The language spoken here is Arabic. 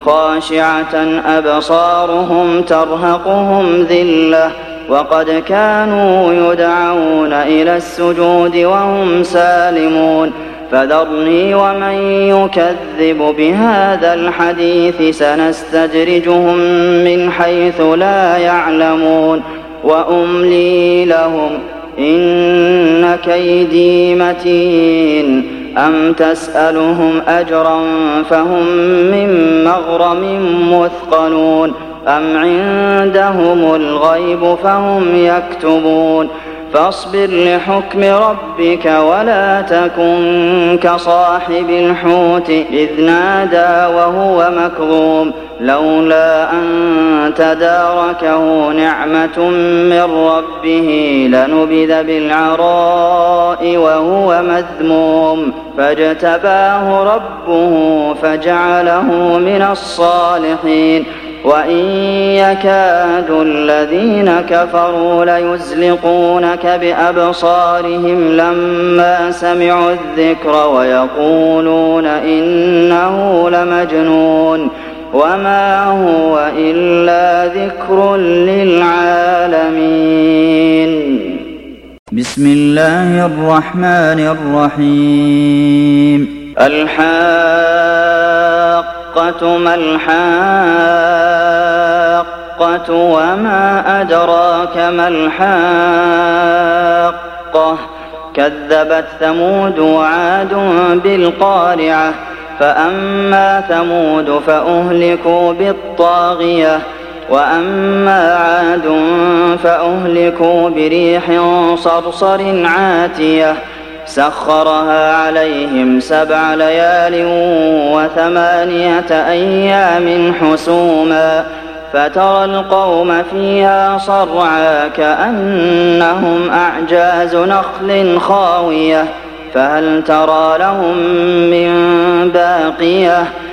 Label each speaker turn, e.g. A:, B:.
A: خاشعة أبصارهم ترهقهم ذلة وقد كانوا يدعون إلى السجود وهم سالمون فذرني ومن يكذب بهذا الحديث سنستدرجهم من حيث لا يعلمون وأملي لهم إن كيدي متين أم تسألهم أجرا فهم من مغرم مثقلون أم عندهم الغيب فهم يكتبون فاصبر لحكم ربك ولا تكن كصاحب الحوت إذ نادى وهو مكظوم لولا أن تداركه نعمة من ربه لنبذ بالعراء وهو مذموم فاجتباه ربه فجعله من الصالحين وإن يكاد الذين كفروا ليزلقونك بأبصارهم لما سمعوا الذكر ويقولون إنه لمجنون وما هو إلا ذكر للعالمين.
B: بسم الله الرحمن الرحيم.
A: الحاقة ما الحاقة وما أدراك ما الحاقة كذبت ثمود وعاد بالقارعة فأما ثمود فأهلكوا بالطاغية وأما عاد فأهلكوا بريح صرصر عاتية سخرها عليهم 7 ليال و8 أيام حسوما فترى القوم فيها صرعا كأنهم أعجاز نخل خاوية فهل ترى لهم من باقية